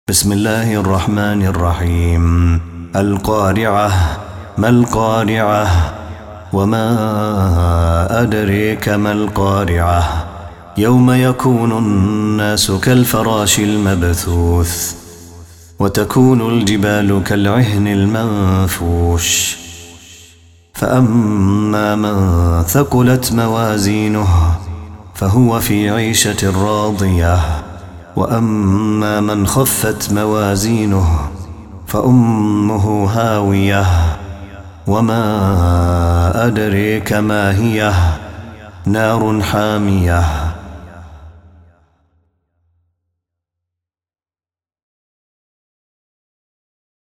بسم الله الرحمن الرحيم. القارعة. ما القارعة؟ وما أدريك ما القارعة؟ يوم يكون الناس كالفراش المبثوث وتكون الجبال كالعهن المنفوش فأما من ثقلت موازينه فهو في عيشة راضية وأما من خفت موازينه فأمه هاوية وما أدريك ما هي نار حامية